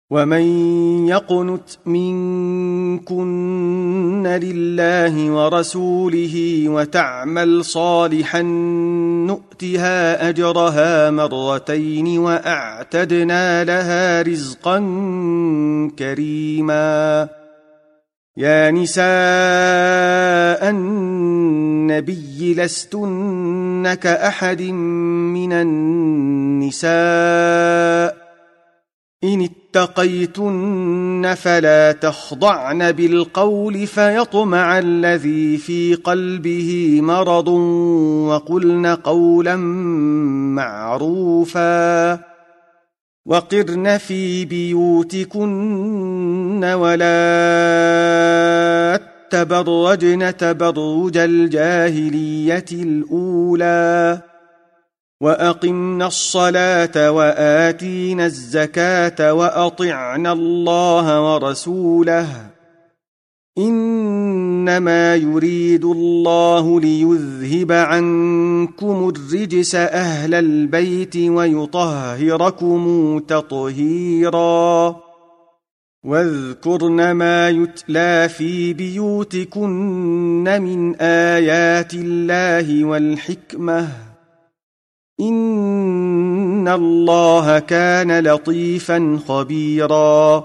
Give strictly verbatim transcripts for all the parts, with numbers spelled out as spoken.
ومن يقنت منكن لله ورسوله وتعمل صالحا نؤتها أجرها مرتين وأعتدنا لها رزقا كريما. يا نساء النبي لستن كأحد من النساء إن اتقيتن فلا تخضعن بالقول فيطمع الذي في قلبه مرض وقلن قولا معروفا. وقرن في بيوتكن ولا تبرجن تبرج الجاهلية الأولى وأقمنا الصلاة وآتينا الزكاة وأطعنا الله ورسوله إنما يريد الله ليذهب عنكم الرجس أهل البيت ويطهركم تطهيرا. واذكرن ما يتلى في بيوتكن من آيات الله والحكمة إن الله كان لطيفا خبيرا.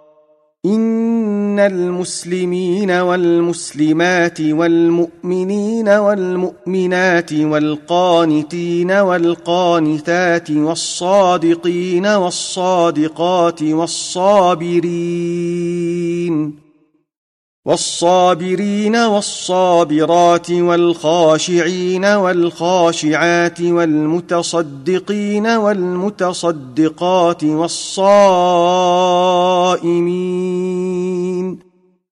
إن المسلمين والمسلمات والمؤمنين والمؤمنات والقانتين والقانتات والصادقين والصادقات والصابرين والصابرين والصابرات والخاشعين والخاشعات والمتصدقين والمتصدقات والصائمين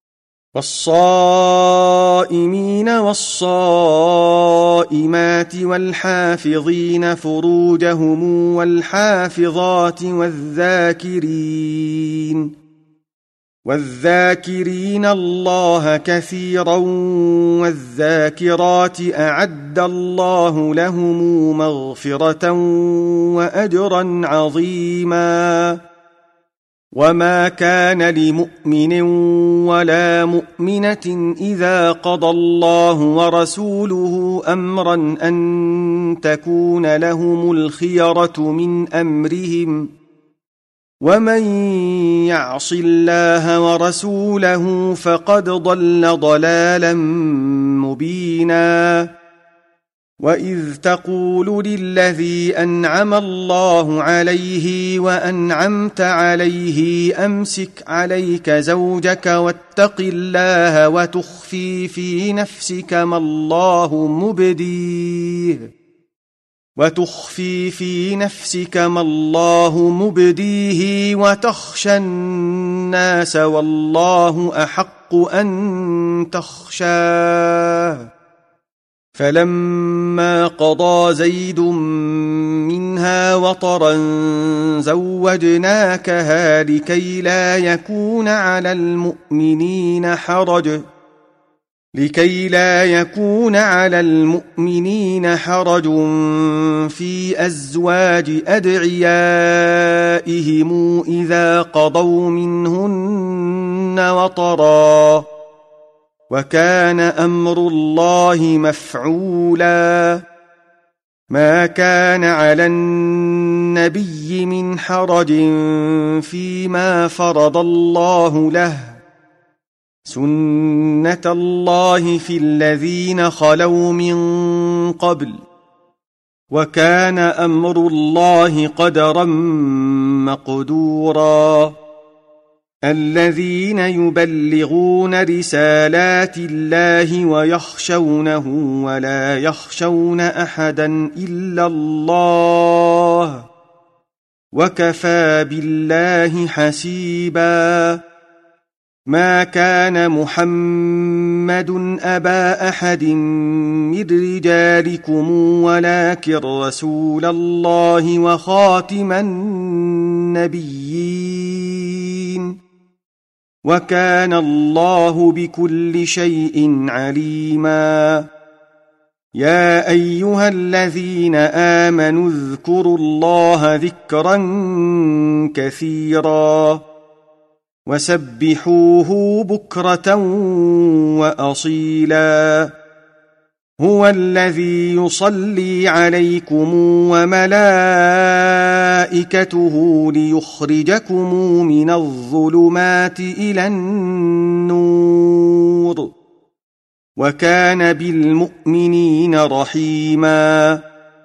والصائمين والصائمات والحافظين فروجهم والحافظات والذاكرين والذاكرين الله كثيرا والذاكرات أعد الله لهم مغفرة وأجرا عظيما. وما كان لمؤمن ولا مؤمنة إذا قضى الله ورسوله أمرا أن تكون لهم الخيرة من أمرهم ومن يعص الله ورسوله فقد ضل ضلالا مبينا. وإذ تقول للذي أنعم الله عليه وأنعمت عليه أمسك عليك زوجك واتق الله وتخفي في نفسك ما الله مبديه وتخفي في نفسك ما الله مبديه وتخشى الناس والله أحق أن تخشاه. فلما قضى زيد منها وطرا زوجناكها لكي لا يكون على المؤمنين حرج لكي لا يكون على المؤمنين حرج في أزواج أدعيائهم إذا قضوا منهن وطرا وكان أمر الله مفعولا. ما كان على النبي من حرج فيما فرض الله له سنة الله في الذين خلوا من قبل وكان أمر الله قدرا مقدورا. الذين يبلغون رسالات الله ويخشونه ولا يخشون أحدا إلا الله وكفى بالله حسيبا. ما كان محمد أبا أحد من رجالكم ولكن رسول الله وخاتم النبيين وكان الله بكل شيء عليما. يا أيها الذين آمنوا اذكروا الله ذكرا كثيرا وسبحوه بكرة وأصيلا هو الذي يصلي عليكم وملائكته ليخرجكم من الظلمات إلى النور وكان بالمؤمنين رحيما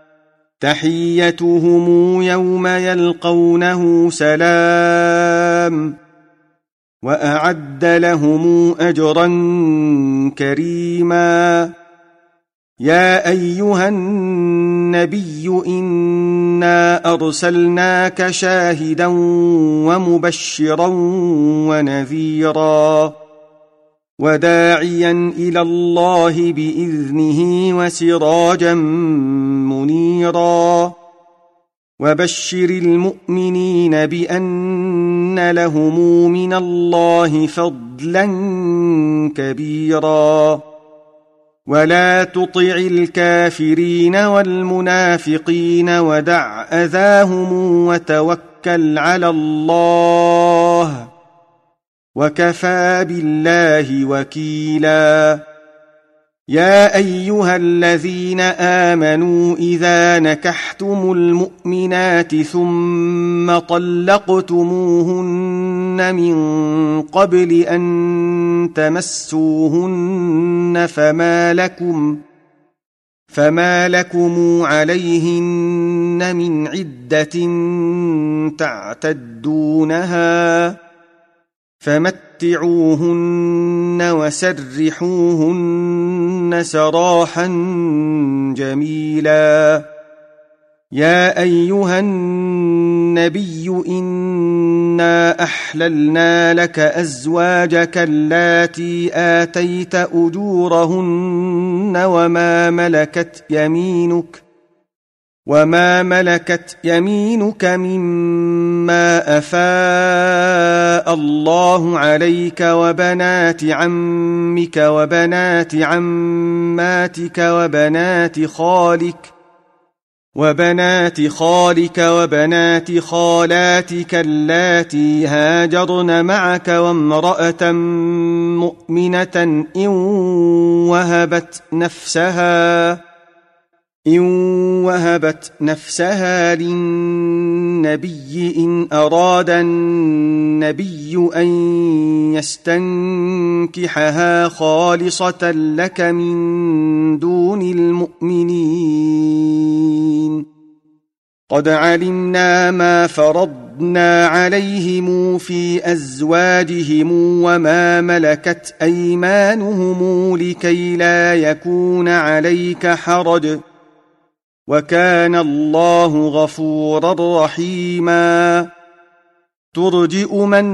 تحيتهم يوم يلقونه سلام وأعد لهم أجرا كريما يا أيها النبي إنا أرسلناك شاهدا ومبشرا ونذيرا وداعيا إلى الله بإذنه وسراجا منيرا وبشر المؤمنين بأن لهم من الله فضلا كبيرا ولا تطع الكافرين والمنافقين ودع أذاهم وتوكل على الله وكفى بالله وكيلا يا أيها الذين آمنوا إذا نكحتم المؤمنات ثم طلقتموهن من قبل أن تمسوهن فما لكم فما لكم عليهن من عدة تعتدونها فمتعوهن وسرحوهن سراحا جميلا يا أيها النبي إنا أحللنا لك أزواجك اللاتي آتيت أجورهن وما ملكت يمينك وما ملكت يمينك مما أفاء الله عليك وبنات عمك وبنات عماتك وبنات خالك وبنات خالك وبنات خالاتك اللاتي هاجرن معك وامرأة مؤمنة إن وهبت نفسها إن وهبت نفسها للنبي إن أراد النبي أن يستنكحها خالصة لك من دون المؤمنين قد علمنا ما فرضنا عليهم في أزواجهم وما ملكت أيمانهم لكي لا يكون عليك حرج وكان الله غفورا رحيما ترجئ من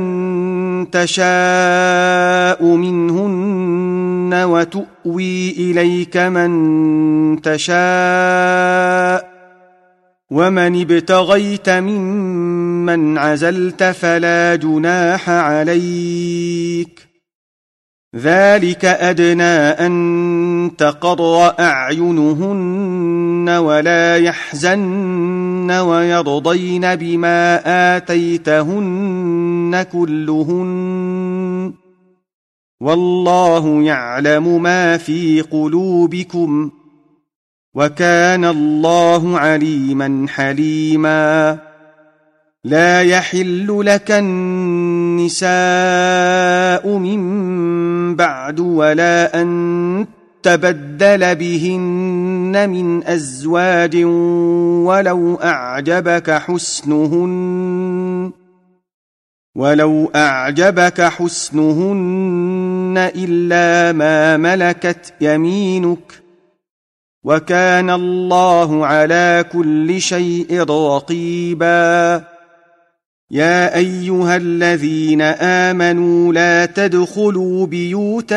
تشاء منهن وتؤوي إليك من تشاء ومن ابتغيت ممن عزلت فلا جناح عليك ذلك أدنى أن تقر أعينهن ولا يحزن ويرضين بما آتيتهن كلهن والله يعلم ما في قلوبكم وكان الله عليما حليما لا يحل لك النساء من بعد ولا أن تبدل بهن من أزواج ولو أعجبك حسنهن ولو أعجبك حسنهن إلا ما ملكت يمينك وكان الله على كل شيء رقيبا يا أيها الذين آمنوا لا تدخلوا بيوت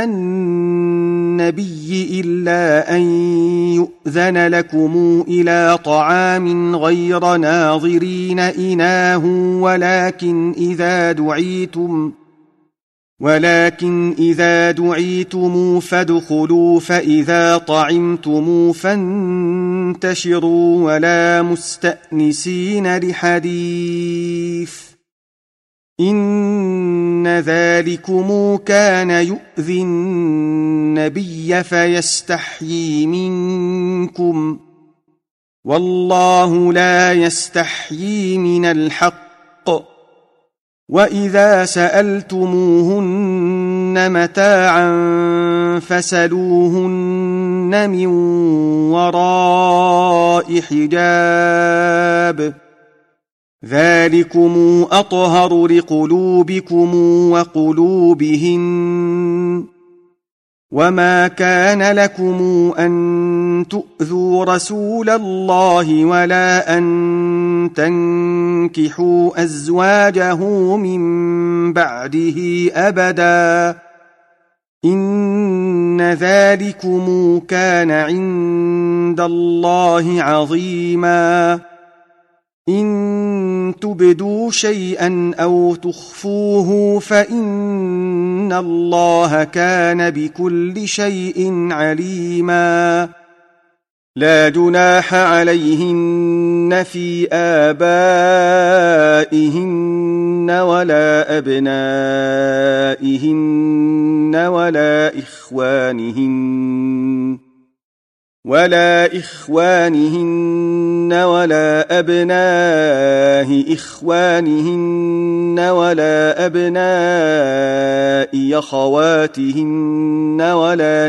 النبي إلا أن يؤذن لكم إلى طعام غير ناظرين إناه ولكن إذا دعيتم ولكن إذا دعيتم فادخلوا فإذا طعمتم فانتشروا ولا مستأنسين لحديث إن إن ذلكم كان يؤذي النبي فيستحيي منكم والله لا يستحيي من الحق وإذا سألتموهن متاعا فسلوهن من وراء حجاب ذلكم أطهر لقلوبكم وقلوبهن وما كان لكم أن تؤذوا رسول الله ولا أن تنكحوا أزواجه من بعده أبدا إن ذلكم كان عند الله عظيما إن تبدوا شيئا أو تخفوه فإن الله كان بكل شيء عليما لا جناح عليهن في آبائهن ولا أبنائهن ولا إخوانهن ولا إخوانهن ولا أبناء إخوانهن ولا أبناء أخواتهن ولا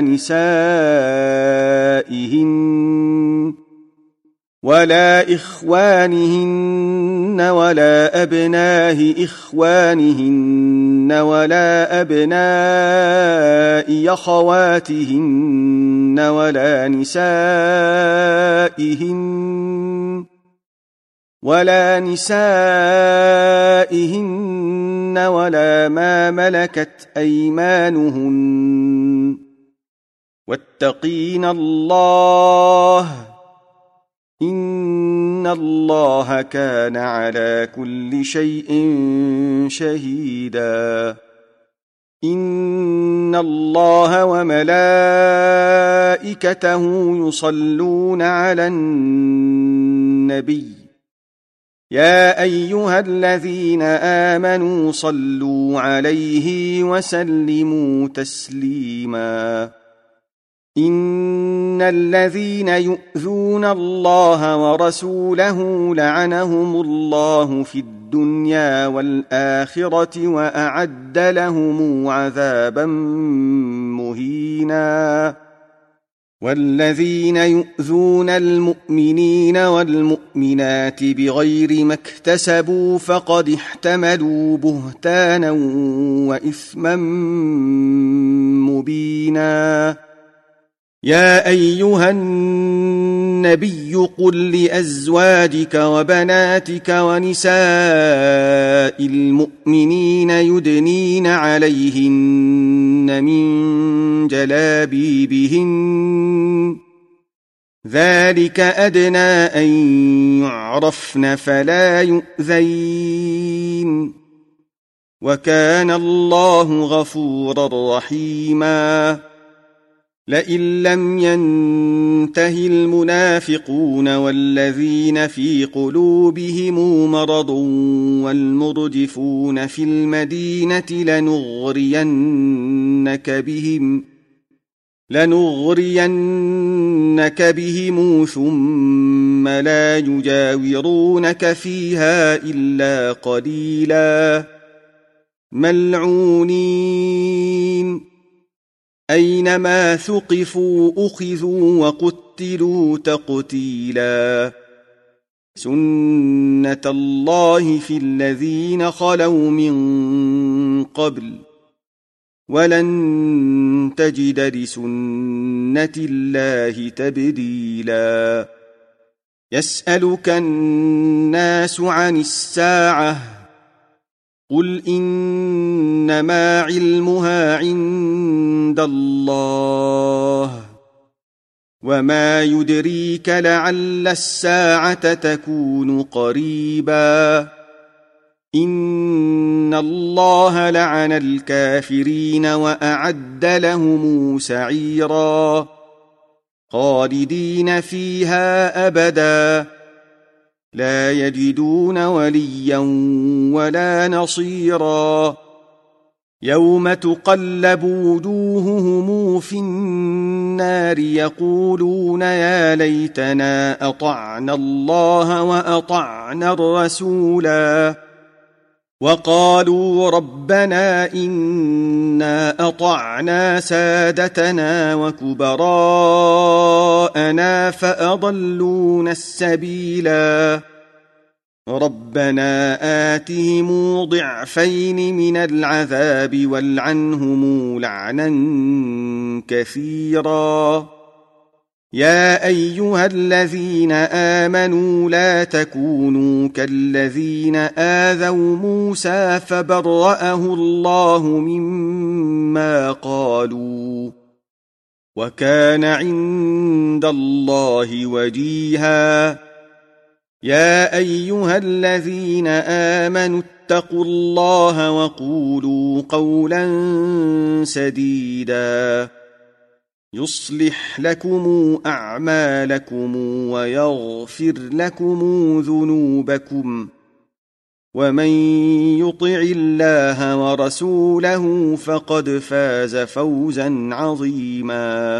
نسائهن ولا إخوانهن ولا أبناء إخوانهن ولا أبناء أخواتهن ولا نسائهن ولا نسائهن ولا ما ملكت أيمانهن واتقين الله إن الله كان على كل شيء شهيدا إن الله وملائكته يصلون على النبي يا أيها الذين آمنوا صلوا عليه وسلموا تسليما إن الذين يؤذون الله ورسوله لعنهم الله في الدنيا والآخرة وأعد لهم عذابا مهينا والذين يؤذون المؤمنين والمؤمنات بغير ما اكتسبوا فقد احتملوا بهتانا وإثما مبينا يا أيها النبي قل لأزواجك وبناتك ونساء المؤمنين يدنين عليهن من جلابيبهن ذلك أدنى أن يعرفن فلا يؤذين وكان الله غفورا رحيما لئن لم ينته المنافقون والذين في قلوبهم مرض والمرجفون في المدينة لنغرينك بهم لنغرينك بهم ثم لا يجاورونك فيها إلا قليلا ملعونين أينما ثقفوا أخذوا وقتلوا تقتيلا سنة الله في الذين خلوا من قبل ولن تجد لسنة الله تبديلا يسألك الناس عن الساعة قل إنما علمها عند الله وما يدريك لعل الساعة تكون قريبا إن الله لعن الكافرين وأعد لهم سعيرا خالدين فيها أبدا لا يجدون وليا ولا نصيرا يوم تقلب وجوههم في النار يقولون يا ليتنا أطعنا الله وأطعنا الرسولا وقالوا ربنا إنا أطعنا سادتنا وكبراءنا فأضلونا السبيلا ربنا آتهم ضعفين من العذاب والعنهم لعنا كثيرا يا أيها الذين آمنوا لا تكونوا كالذين آذوا موسى فبرأه الله مما قالوا وكان عند الله وجيها يا أيها الذين آمنوا اتقوا الله وقولوا قولا سديدا يصلح لكم أعمالكم ويغفر لكم ذنوبكم ومن يطع الله ورسوله فقد فاز فوزا عظيما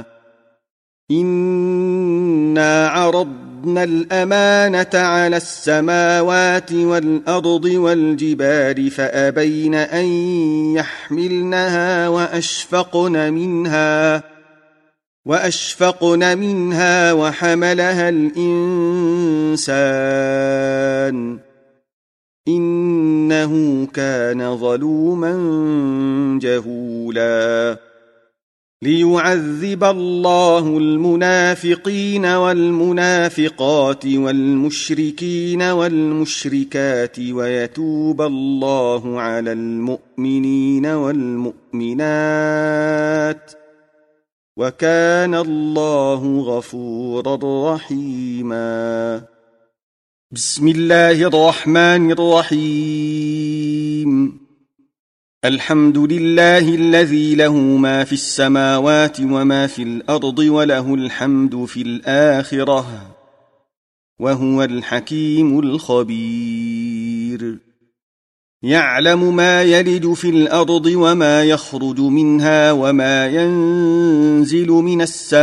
إنا عرضنا الأمانة على السماوات والأرض والجبال فأبين أن يحملنها وأشفقن منها وأشفقن منها وحملها الإنسان إنه كان ظلوما جهولا ليعذب الله المنافقين والمنافقات والمشركين والمشركات ويتوب الله على المؤمنين والمؤمنات وكان الله غفورا رحيما بسم الله الرحمن الرحيم الحمد لله الذي له ما في السماوات وما في الأرض وله الحمد في الآخرة وهو الحكيم الخبير يعلم ما يلج في الأرض وما يخرج منها وما ينزل من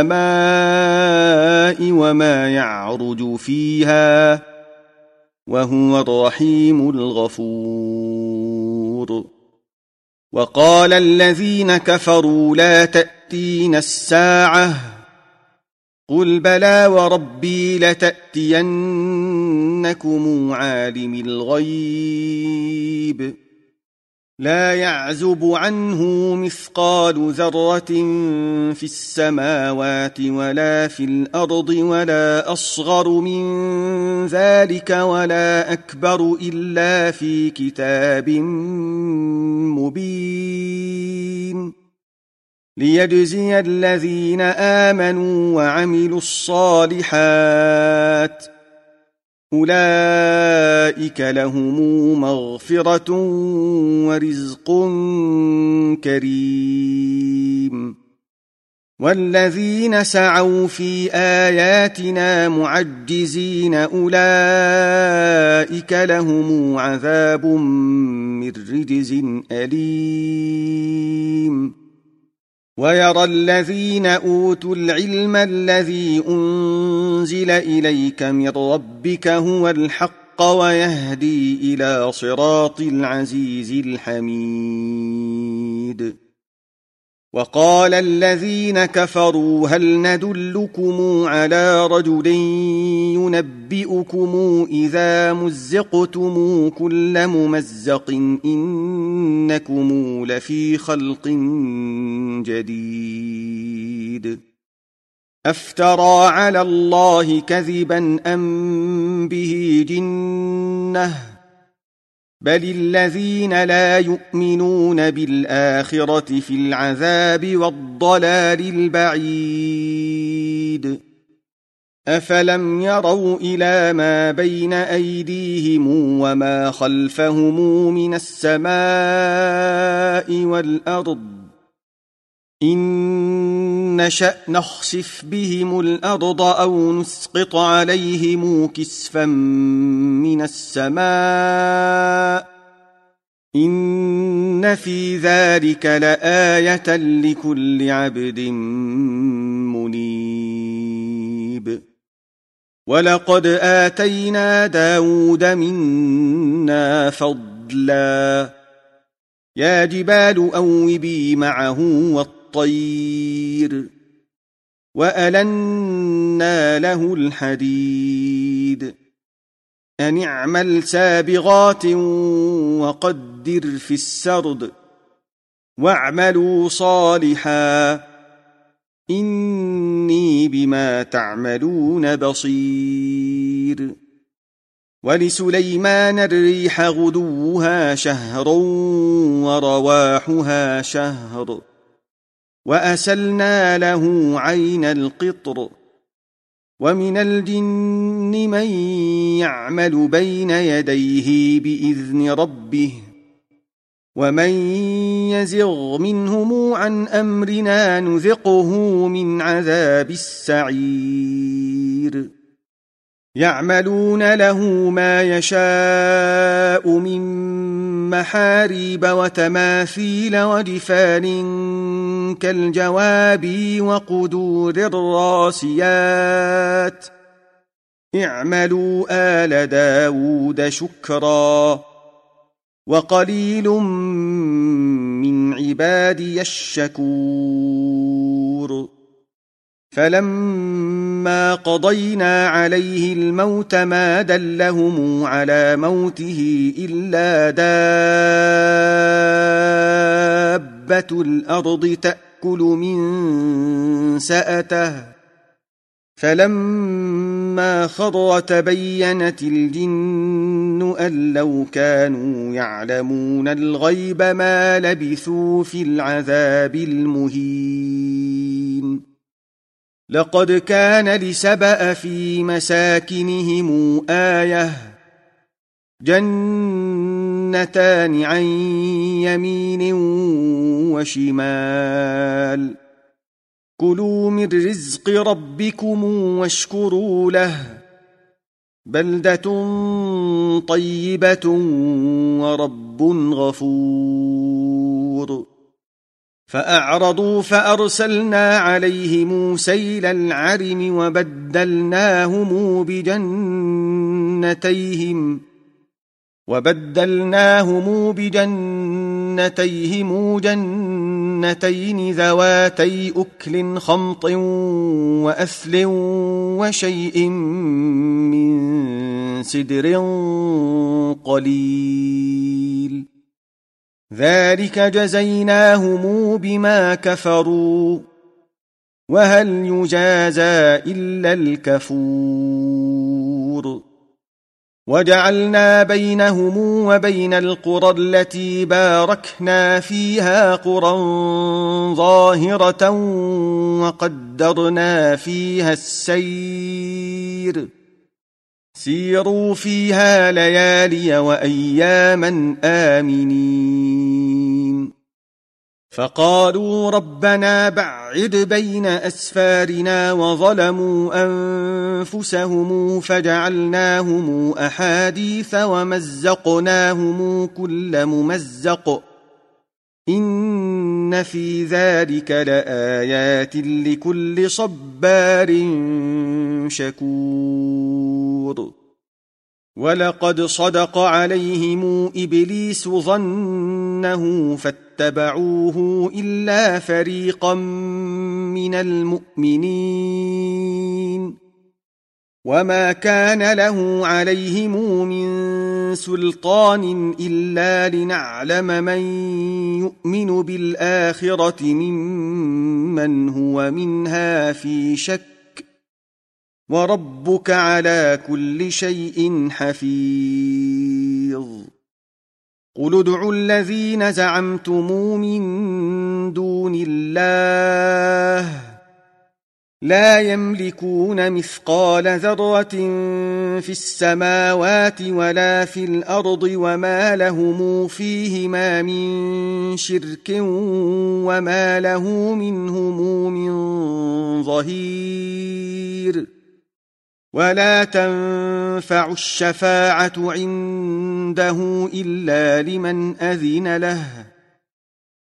السماء وما يعرج فيها وهو الرحيم الغفور وقال الذين كفروا لا تأتين الساعة قل بلى وربي لتأتينكم عالم الغيب لا يعزب عنه مثقال ذرة في السماوات ولا في الأرض ولا أصغر من ذلك ولا أكبر إلا في كتاب مبين ليجزي الذين آمنوا وعملوا الصالحات أولئك لهم مغفرة ورزق كريم والذين سعوا في آياتنا معجزين أولئك لهم عذاب من رجز أليم ويرى الذين أوتوا العلم الذي أنزل إليك من ربك هو الحق ويهدي إلى صراط العزيز الحميد وقال الذين كفروا هل ندلكم على رجل ينبئكم إذا مزقتم كل ممزق إنكم لفي خلق جديد أفترى على الله كذبا أم به جنة بل الذين لا يؤمنون بالآخرة في العذاب والضلال البعيد أفلم يروا إلى ما بين أيديهم وما خلفهم من السماء والأرض إن نشأ نخسف بهم الأرض أو نسقط عليهم كسفا من السماء إن إن في ذلك لآية لكل عبد منيب ولقد آتينا داود منا فضلا يا جبال أوبي معه والطير وألنا له الحديد أن اعمل سابغات وقدر في السرد واعملوا صالحا إني بما تعملون بصير ولسليمان الريح غدوها شهر ورواحها شهر وأسلنا له عين القطر ومن الجن من يعمل بين يديه بإذن ربه ومن يزغ منهم عن أمرنا نذقه من عذاب السعير يعملون له ما يشاء من محاريب وتماثيل وجفان كالجواب وقدور الراسيات اعملوا آل داود شكرا وقليل من عبادي الشكور فلما قضينا عليه الموت ما دلهم على موته إلا دابة الأرض تأكل من سأته فلما خر تبينت الجن أن لو كانوا يعلمون الغيب ما لبثوا في العذاب المهين لقد كان لسبأ في مساكنهم آية جنتان عن يمين وشمال كلوا من رزق ربكم واشكروا له بلدة طيبة ورب غفور فأعرضوا فأرسلنا عليهم سيل العرم وبدلناهم بجنتيهم وبدلناهم بجنتيهم جنتين ذواتي أكل خمط وأثل وشيء من سدر قليل ذلك جزيناهم بما كفروا وهل يجازى إلا الكفور وجعلنا بينهم وبين القرى التي باركنا فيها قرى ظاهرة وقدرنا فيها السير سيروا فيها ليالي وأياما آمنين فقالوا ربنا بعد بين أسفارنا وظلموا أنفسهم فجعلناهم أحاديث ومزقناهم كل ممزق إن في ذلك لآيات لكل صبار شكور ولقد صدق عليهم إبليس ظنه فاتبعوه إلا فريقا من المؤمنين وما كان له عليهم من سلطان إلا لنعلم من يؤمن بالآخرة ممن هو منها في شك وربك على كل شيء حفيظ قل ادعوا الذين زعمتم من دون الله لا يملكون مثقال ذرة في السماوات ولا في الأرض وما لهم فيهما من شرك وما له منهم من ظهير ولا تنفع الشفاعة عنده إلا لمن أذن له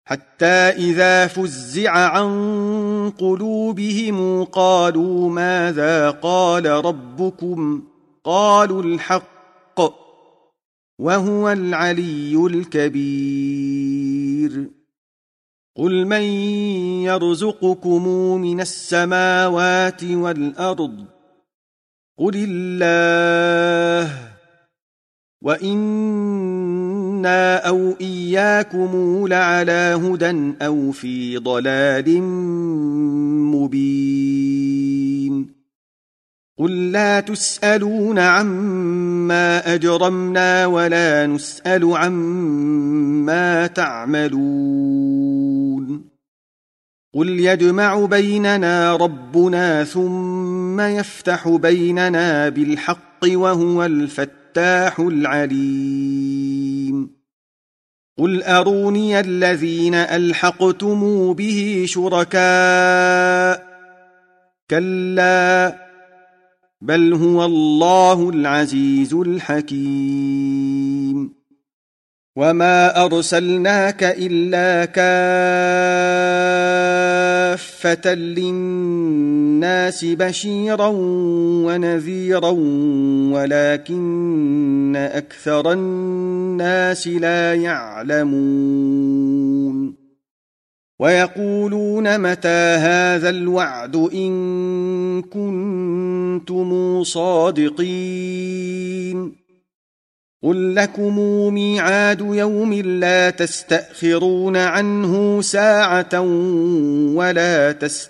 حتى إذا فزع عن قلوبهم قالوا ماذا قال ربكم قالوا الحق وهو العلي الكبير قل من يرزقكم من السماوات والأرض قل الله وإنا أو إياكم لعلى هدى أو في ضلال مبين قل لا تسألون عما أجرمنا ولا نسأل عما تعملون قل يجمع بيننا ربنا ثم يفتح بيننا بالحق وهو الفتاح العليم قل أروني الذين ألحقتم به شركاء كلا بل هو الله العزيز الحكيم وما أرسلناك إلا كافة للناس بشيرا ونذيرا ولكن أكثر الناس لا يعلمون ويقولون متى هذا الوعد إن كنتم صادقين قل لكم ميعاد يوم لا تستأخرون عنه ساعة ولا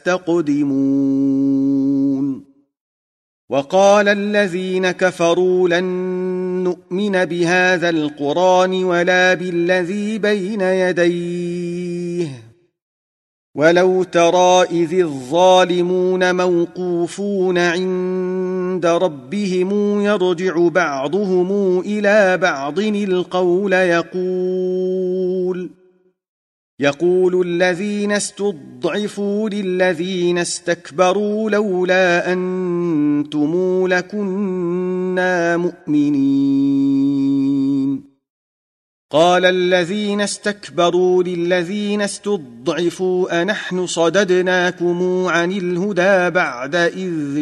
تستقدمون وقال الذين كفروا لن نؤمن بهذا القرآن ولا بالذي بين يديه ولو ترى إذ الظالمون موقوفون عند ربهم يرجع بعضهم إلى بعض القول يقول يقول الذين استضعفوا للذين استكبروا لولا أنتم لكنا مؤمنين قال الذين استكبروا للذين استضعفوا أنحن صددناكم عن الهدى بعد إذ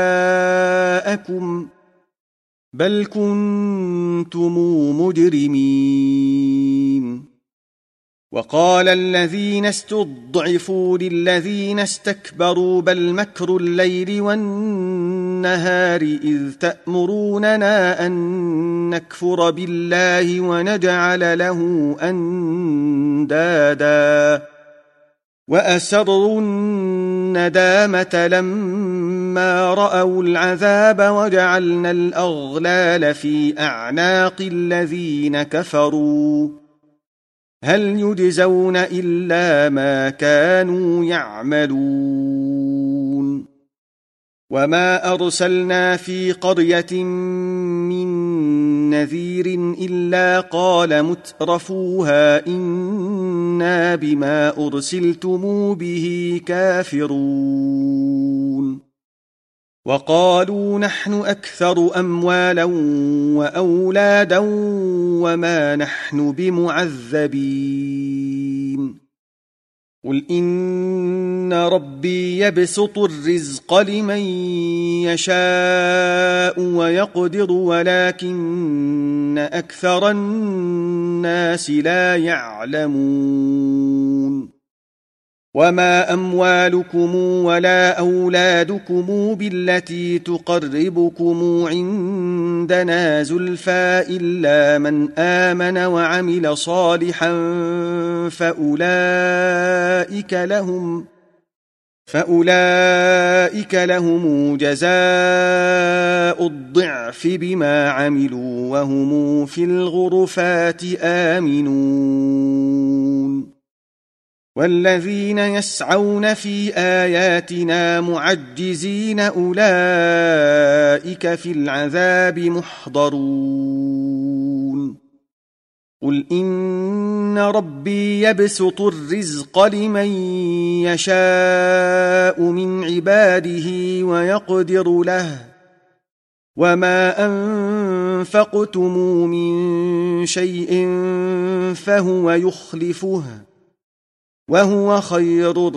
جاءكم بل كنتم مجرمين وقال الذين استضعفوا للذين استكبروا بل مكر الليل والنهار إذ تأمروننا أن نكفر بالله ونجعل له أندادا وأسروا الندامة لما رأوا العذاب وجعلنا الأغلال في أعناق الذين كفروا هل يجزون إلا ما كانوا يعملون وما أرسلنا في قرية من نذير إلا قال مترفوها إنا بما أرسلتم به كافرون وقالوا نحن أكثر أموالا وأولادا وما نحن بمعذبين قل إن ربي يبسط الرزق لمن يشاء ويقدر ولكن أكثر الناس لا يعلمون وما أموالكم ولا أولادكم بالتي تقربكم عندنا زلفى إلا من آمن وعمل صالحا فأولئك لهم فأولئك لهم جزاء الضعف بما عملوا وهم في الغرفات آمنون والذين يسعون في آياتنا معجزين أولئك في العذاب محضرون قل إن ربي يبسط الرزق لمن يشاء من عباده ويقدر له وما أنفقتم من شيء فهو يخلفه وهو خير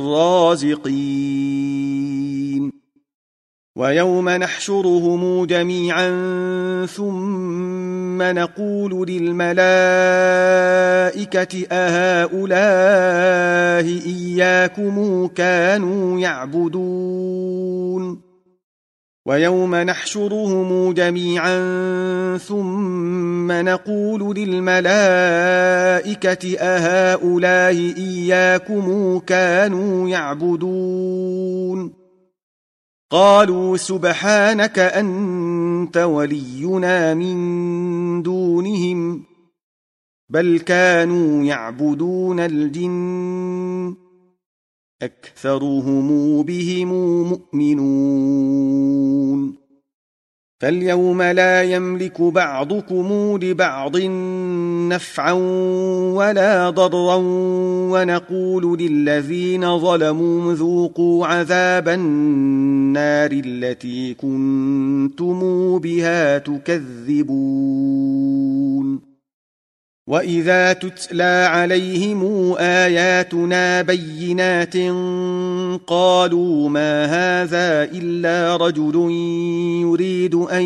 الرازقين. ويوم نحشرهم جميعا ثم نقول للملائكة أهؤلاء إياكم كانوا يعبدون ويوم نحشرهم جميعا ثم نقول للملائكة أهؤلاء إياكم كانوا يعبدون قالوا سبحانك أنت ولينا من دونهم بل كانوا يعبدون الجن أكثرهم بهم مؤمنون فاليوم لا يملك بعضكم لبعض نفعا ولا ضرا ونقول للذين ظلموا ذوقوا عذاب النار التي كنتم بها تكذبون وإذا تتلى عليهم آياتنا بينات قالوا ما هذا إلا رجل يريد أن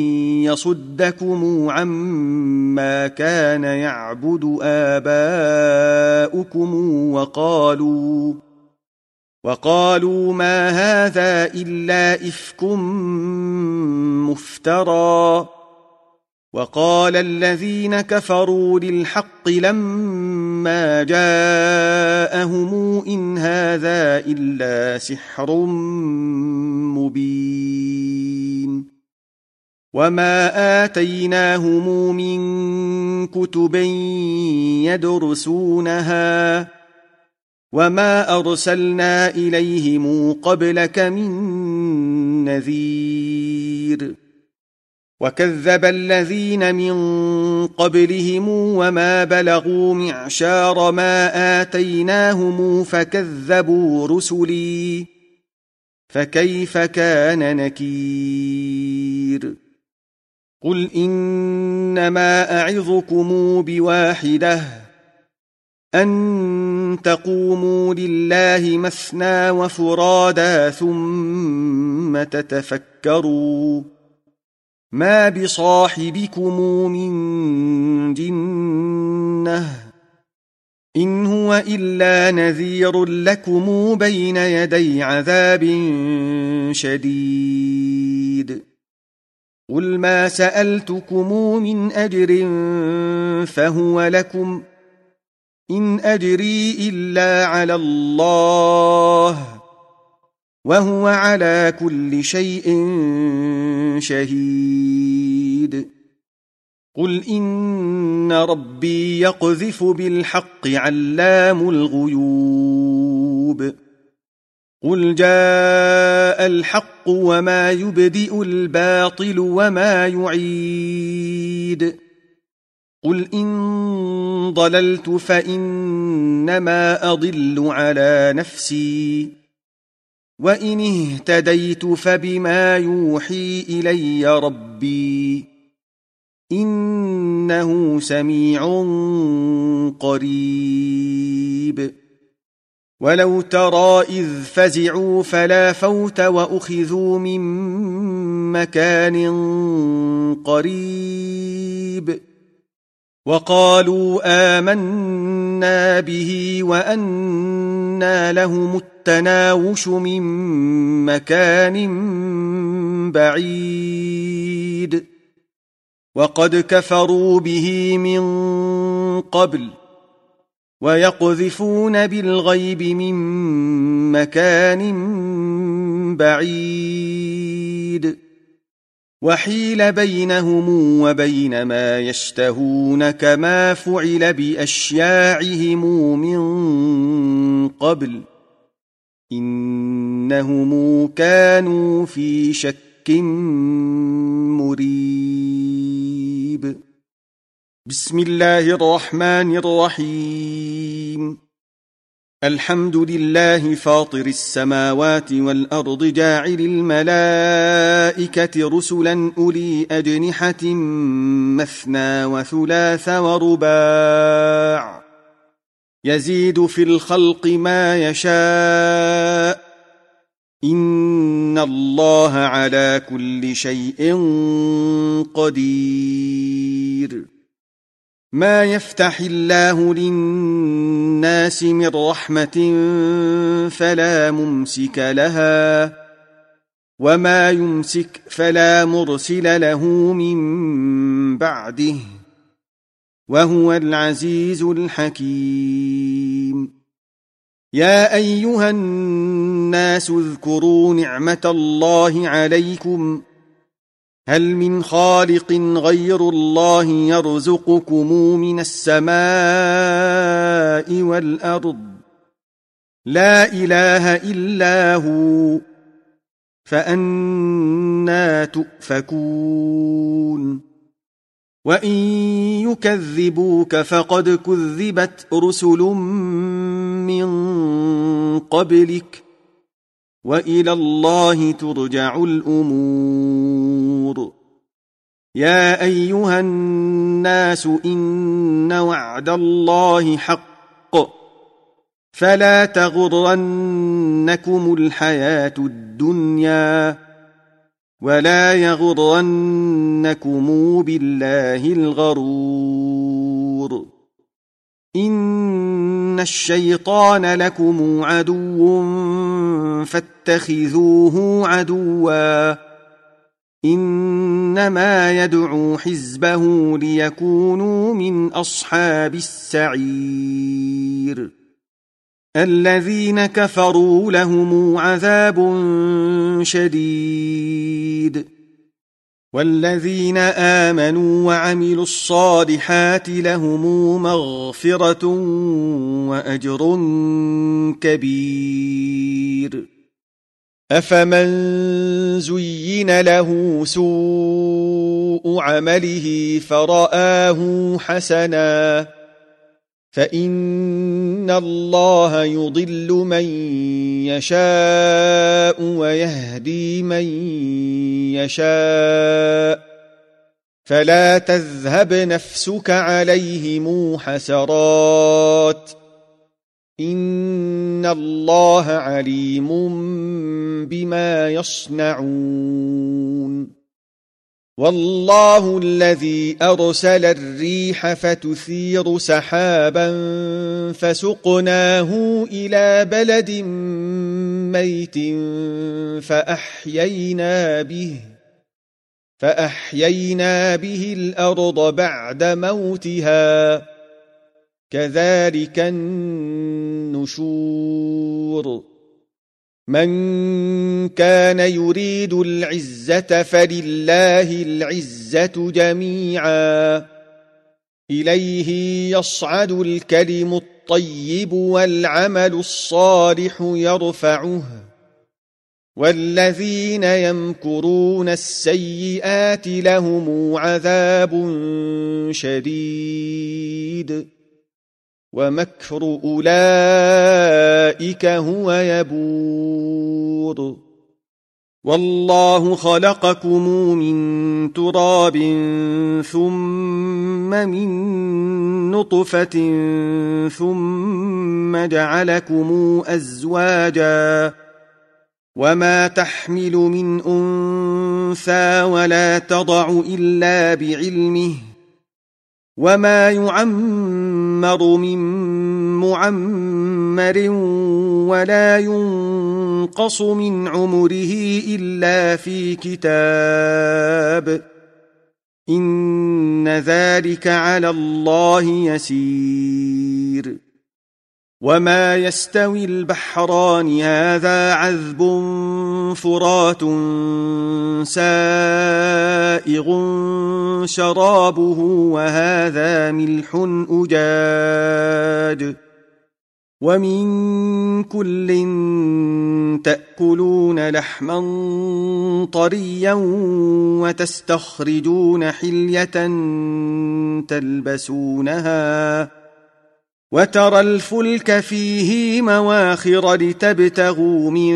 يصدكم عما كان يعبد آباؤكم وقالوا وقالوا ما هذا إلا إفك مفترى وقال الذين كفروا للحق لما جاءهم إن هذا إلا سحر مبين وما آتيناهم من كتب يدرسونها وما أرسلنا إليهم قبلك من نذير وكذب الذين من قبلهم وما بلغوا معشار ما آتيناهم فكذبوا رسلي فكيف كان نكير قل إنما أعظكم بواحدة أن تقوموا لله مثنى وفرادا ثم تتفكروا ما بصاحبكم من جنة إن هو إلا نذير لكم بين يدي عذاب شديد قل ما سألتكم من أجر فهو لكم إن أجري إلا على الله وهو على كل شيء شهيد قل إن ربي يقذف بالحق علام الغيوب قل جاء الحق وما يبدئ الباطل وما يعيد قل إن ضللت فإنما أضل على نفسي وإن اهتديت فبما يوحي إلي ربي إنه سميع قريب ولو ترى إذ فزعوا فلا فوت وأخذوا من مكان قريب وقالوا آمنا به وأنى لهم التناوش من مكان بعيد وقد كفروا به من قبل ويقذفون بالغيب من مكان بعيد وحيل بينهم وبين ما يشتهون كما فعل بأشياعهم من قبل إنهم كانوا في شك مريب بسم الله الرحمن الرحيم الحمد لله فاطر السماوات والأرض جاعل الملائكة رسلا أولي أجنحة مثنى وثلاث ورباع يزيد في الخلق ما يشاء إن الله على كل شيء قدير ما يفتح الله للناس من رحمة فلا ممسك لها وما يمسك فلا مرسل له من بعده وهو العزيز الحكيم يا أيها الناس اذكروا نعمة الله عليكم هل من خالق غير الله يرزقكم من السماء والأرض لا إله إلا هو فأنى تؤفكون وإن يكذبوك فقد كذبت رسل من قبلك وإلى الله ترجع الأمور يا أيها الناس إن وعد الله حق فلا تغرنكم الحياة الدنيا ولا يغرنكم بالله الغرور إن الشيطان لكم عدو فاتخذوه عدوا إنما يدعو حزبه ليكونوا من أصحاب السعير الذين كفروا لهم عذاب شديد والذين آمنوا وعملوا الصالحات لهم مغفرة وأجر كبير أفمن زين له سوء عمله فرآه حسنا فإن الله يضل من يشاء ويهدي من يشاء فلا تذهب نفسك عليهم حسرات إن الله عليم بما يصنعون والله الذي أرسل الريح فتثير سحابا فسقناه إلى بلد ميت فأحيينا به فأحيينا به الأرض بعد موتها كذلك النشور من كان يريد العزة فلله العزة جميعا إليه يصعد الكلم الطيب والعمل الصالح يرفعه والذين يمكرون السيئات لهم عذاب شديد ومكر أولئك هو يبور والله خلقكم من تراب ثم من نطفة ثم جعلكم أزواجا وما تحمل من أنثى ولا تضع إلا بعلمه وما يعمر من معمر ولا ينقص من عمره إلا في كتاب إن ذلك على الله يسير وما يستوي البحران هذا عذب فرات سائغ شرابه وهذا ملح أجاج ومن كل تأكلون لحما طريا وتستخرجون حلية تلبسونها وترى الفلك فيه مواخر لتبتغوا من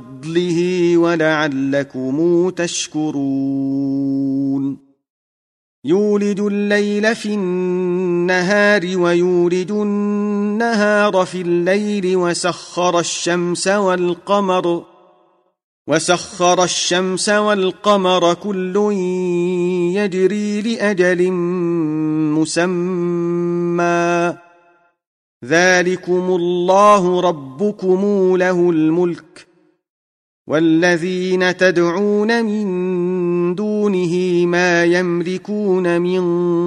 فضله ولعلكم تشكرون يولج الليل في النهار ويولج النهار في الليل وسخر الشمس والقمر وسخر الشمس والقمر كل يجري لأجل مسمى ذلكم الله ربكم له الملك والذين تدعون من دونه ما يملكون من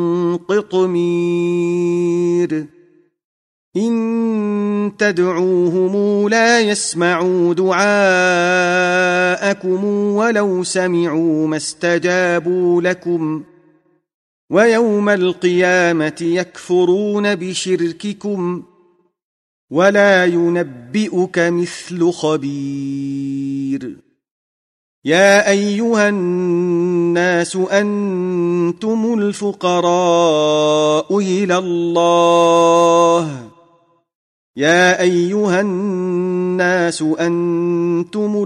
قطمير إن تدعوهم لا يسمعوا دعاءكم ولو سمعوا ما استجابوا لكم ويوم القيامة يكفرون بشرككم ولا ينبئك مثل خبير يا أيها الناس أنتم الفقراء إلى الله يا أيها الناس أنتم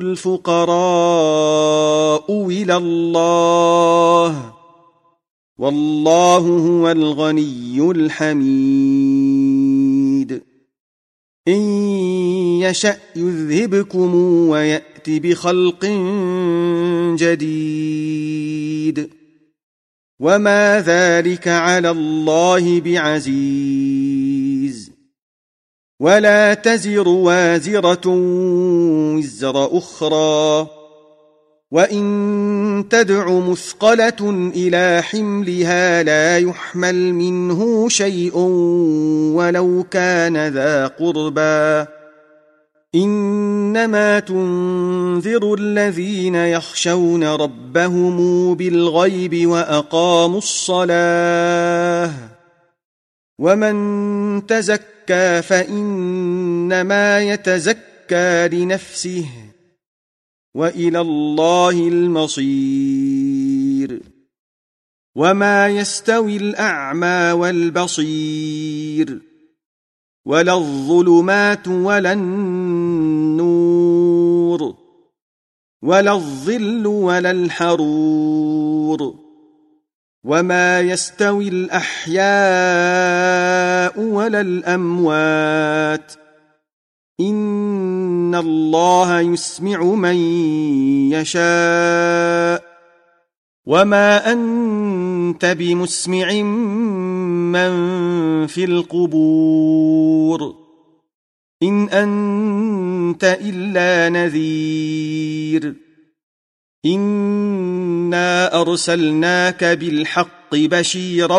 الفقراء إلى الله والله هو الغني الحميد إن يشأ يذهبكم ويأت بخلق جديد وما ذلك على الله بعزيز ولا تزر وازرة وزر أخرى وإن تدع مثقلة إلى حملها لا يحمل منه شيء ولو كان ذا قربى إنما تنذر الذين يخشون ربهم بالغيب وأقاموا الصلاة ومن تزكى فإنما يتزكى لنفسه وإلى الله المصير وما يستوي الأعمى والبصير ولا الظلمات ولا النور ولا الظل ولا الحرور وما يستوي الأحياء ولا الأموات إن الله يسمع من يشاء وما أنت بمسمع من في القبور إن أنت إلا نذير إنا أرسلناك بالحق بشيرا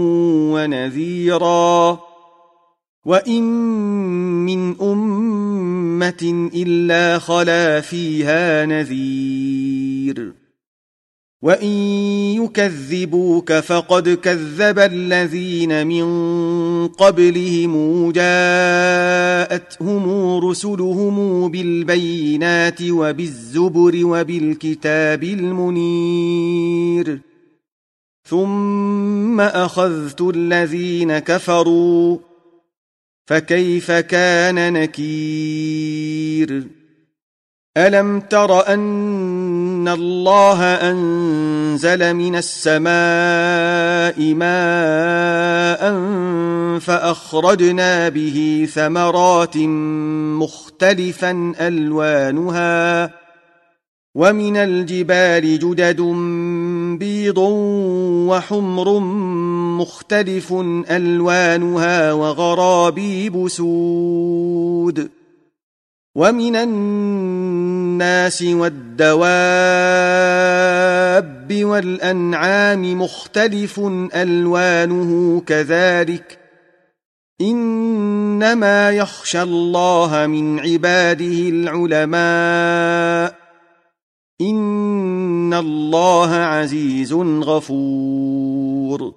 ونذيرا وإن من أمة إلا خلا فيها نذير وإن يكذبوك فقد كذب الذين من قبلهم جاءتهم رسلهم بالبينات وبالزبر وبالكتاب المنير ثم أخذت الذين كفروا فكيف كان نكير ألم تر أن الله أنزل من السماء ماء فأخرجنا به ثمرات مختلفا ألوانها ومن الجبال جدد بيض وحمر مختلف ألوانها وغرابيب سود ومن الناس والدواب والأنعام مختلف ألوانه كذلك إنما يخشى الله من عباده العلماء إن الله عزيز غفور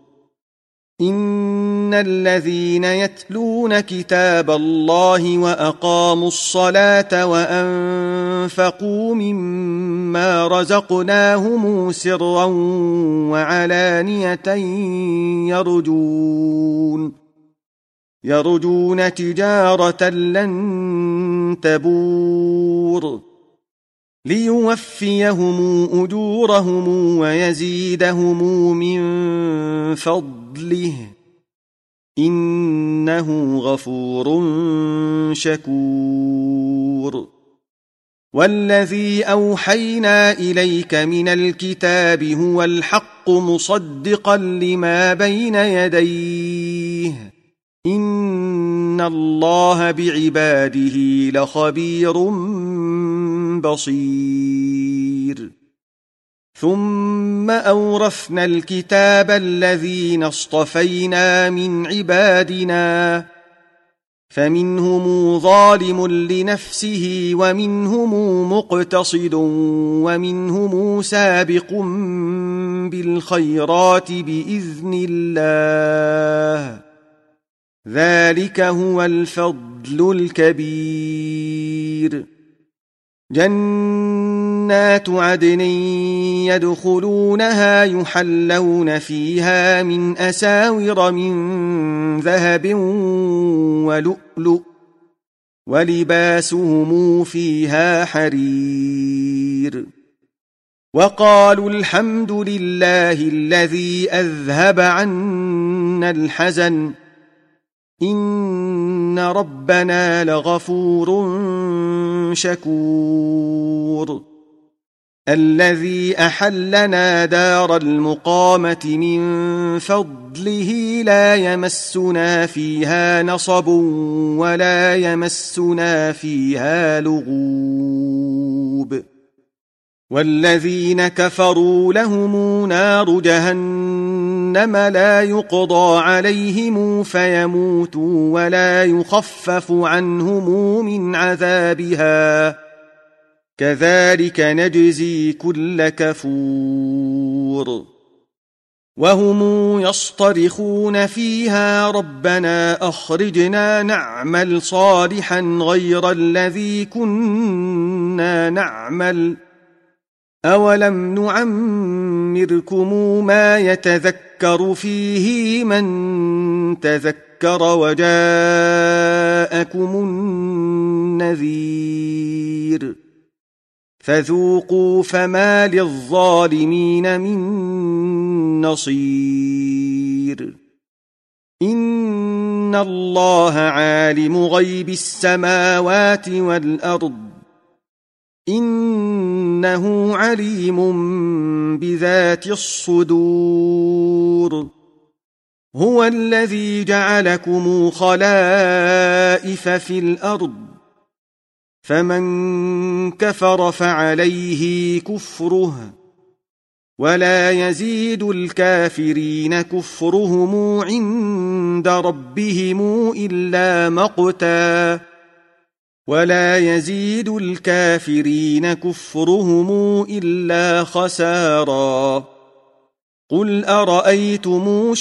إن الذين يتلون كتاب الله وأقاموا الصلاة وأنفقوا مما رزقناهم سرا وعلانية يرجون يرجون تجارة لن تبور ليوفيهم أجورهم ويزيدهم من فضله إنه غفور شكور والذي أوحينا إليك من الكتاب هو الحق مصدقا لما بين يديه إن الله بعباده لخبير بصير ثم أورثنا الكتاب الذين اصطفينا من عبادنا فمنهم ظالم لنفسه ومنهم مقتصد ومنهم سابق بالخيرات بإذن الله ذلك هو الفضل الكبير جنات عدن يدخلونها يحلون فيها من أساور من ذهب ولؤلؤ ولباسهم فيها حرير وقالوا الحمد لله الذي أذهب عنا الحزن إن ربنا لغفور شكور الذي أحلنا دار المقامة من فضله لا يمسنا فيها نصب ولا يمسنا فيها لغوب والذين كفروا لهم نار جهنم لا يقضى عليهم فيموتوا ولا يخفف عنهم من عذابها كذلك نجزي كل كفور وهم يصطرخون فيها ربنا أخرجنا نعمل صالحا غير الذي كنا نعمل أولم نعمركم ما يتذكر فيه من تذكر وجاءكم النذير فذوقوا فما للظالمين من نصير إن الله عالم غيب السماوات والأرض إنه عليم بذات الصدور هو الذي جعلكم خلائف في الأرض فمن كفر فعليه كفره ولا يزيد الكافرين كفرهم عند ربهم إلا مقتا ولا يزيد الكافرين كفرهم إلا خسارا قل أرأيتم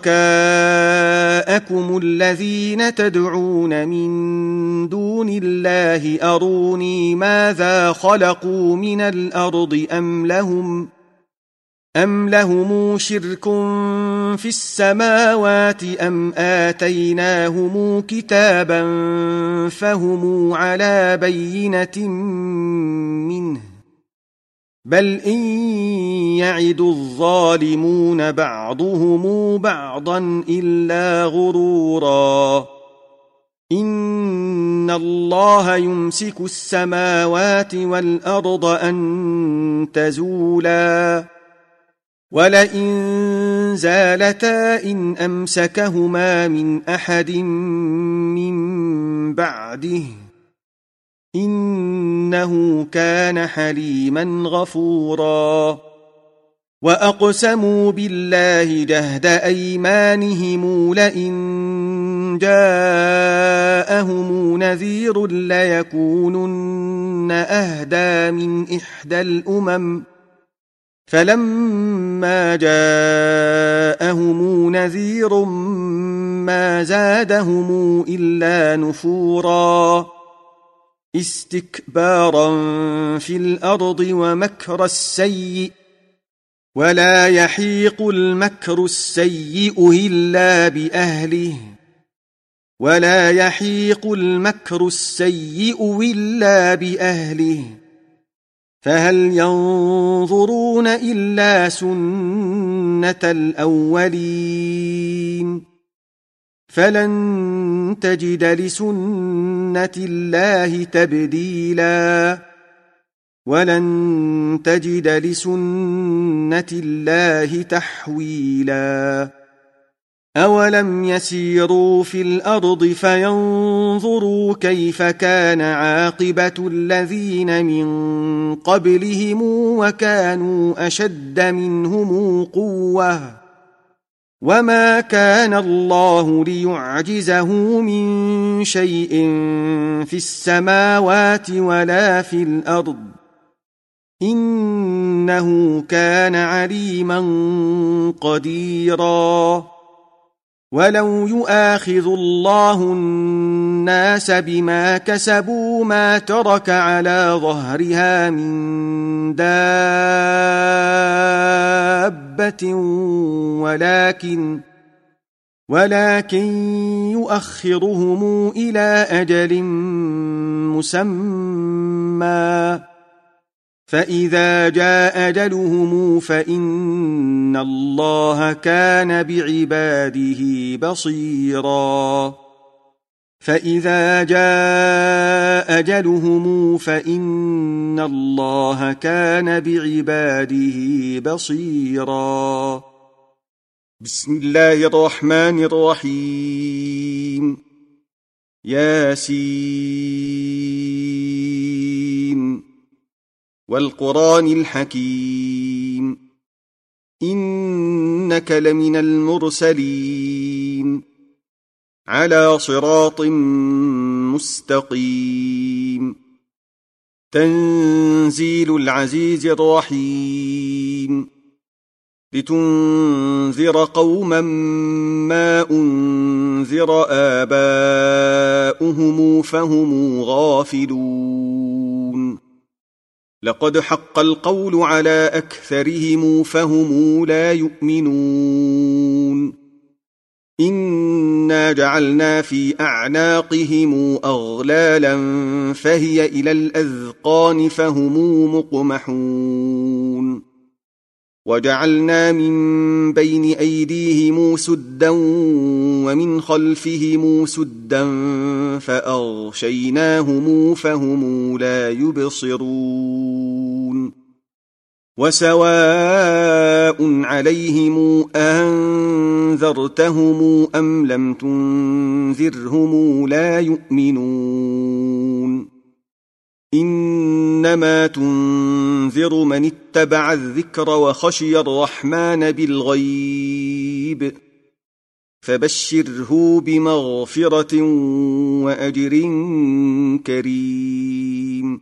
شركاءكم الذين تدعون من دون الله أروني ماذا خلقوا من الأرض أم لهم أم لهم شرك في السماوات أم آتيناهم كتابا فهم على بينة منه بل إن يعد الظالمون بعضهم بعضا إلا غرورا إن الله يمسك السماوات والأرض أن تزولا ولئن زالتا إن أمسكهما من أحد من بعده إنه كان حليما غفورا وأقسموا بالله جهد أيمانهم لئن جاءهم نذير ليكونن أهدى من إحدى الأمم فلما جاءهم نذير ما زادهم إلا نفورا استكبارا في الأرض ومكر السيء ولا يحيق المكر السيء إلا بأهله ولا يحيق المكر السيء إلا بأهله فهل ينظرون إلا سنة الأولين فلن تجد لسنة الله تبديلا ولن تجد لسنة الله تحويلا أولم يسيروا في الأرض فينظروا كيف كان عاقبة الذين من قبلهم وكانوا أشد منهم قوة وما كان الله ليعجزه من شيء في السماوات ولا في الأرض إنه كان عليما قديرا ولو يؤاخذ الله الناس بما كسبوا ما ترك على ظهرها من دابة ولكن ولكن يؤخرهم إلى أجل مسمى فإذا جاء أجلهم فإن الله كان بعباده بصيرا فإذا جاء أجلهم فإن الله كان بعباده بصيرا بسم الله الرحمن الرحيم ياسين والقرآن الحكيم إنك لمن المرسلين على صراط مستقيم تنزيل العزيز الرحيم لتنذر قوما ما أنذر آباؤهم فهم غافلون لقد حق القول على أكثرهم فهم لا يؤمنون إنا جعلنا في أعناقهم أغلالا فهي إلى الأذقان فهم مقمحون وجعلنا من بين أيديهم سدا ومن خلفهم سدا فأغشيناهم فهم لا يبصرون وسواء عليهم أنذرتهم أم لم تنذرهم لا يؤمنون إنما تنذر من اتبع الذكر وخشي الرحمن بالغيب فبشره بمغفرة وأجر كريم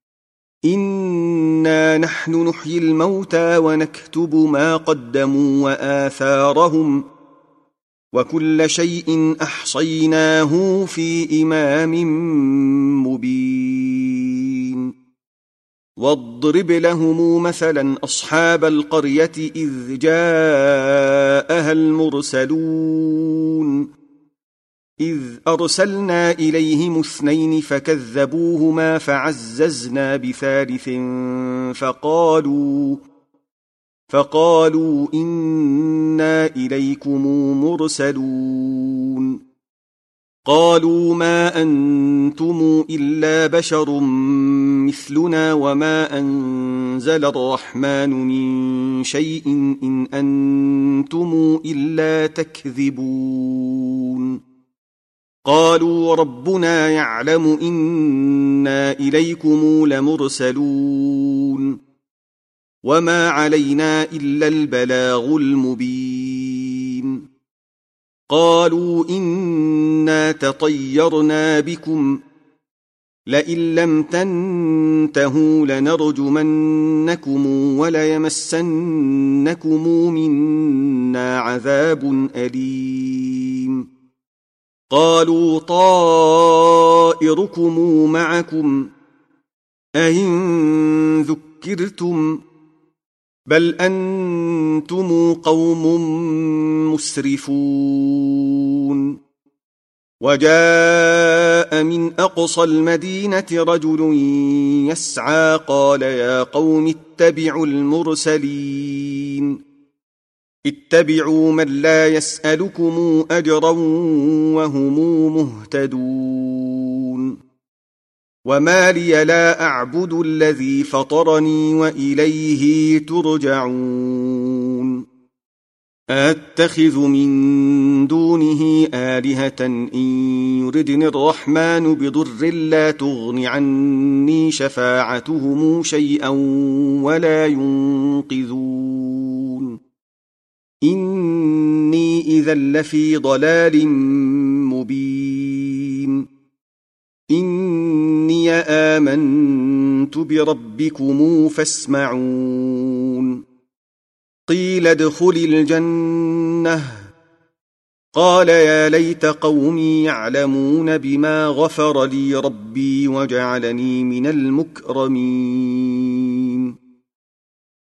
إنا نحن نحيي الموتى ونكتب ما قدموا وآثارهم وكل شيء أحصيناه في إمام مبين واضرب لهم مثلا أصحاب القرية إذ جاءها المرسلون إذ أرسلنا إليهم اثنين فكذبوهما فعززنا بثالث فقالوا فقالوا إنا إليكم مرسلون قالوا ما أنتم إلا بشر مثلنا وما أنزل الرحمن من شيء إن أنتم إلا تكذبون قالوا ربنا يعلم إنا إليكم لمرسلون وما علينا إلا البلاغ المبين قالوا إنا تطيرنا بكم لئن لم تنتهوا لنرجمنكم وليمسنكم منا عذاب أليم قالوا طائركم معكم أئن ذكرتم بل أنتم قوم مسرفون وجاء من أقصى المدينة رجل يسعى قال يا قوم اتبعوا المرسلين اتبعوا من لا يسألكم أجرا وهم مهتدون وما لي لا أعبد الذي فطرني وإليه ترجعون أتخذ من دونه آلهة إن يردني الرحمن بضر لا تغن عني شفاعتهم شيئا ولا ينقذون إني إذا لفي ضلال مبين إني آمنت بربكم فاسمعون قيل ادخل الجنة قال يا ليت قومي يعلمون بما غفر لي ربي وجعلني من المكرمين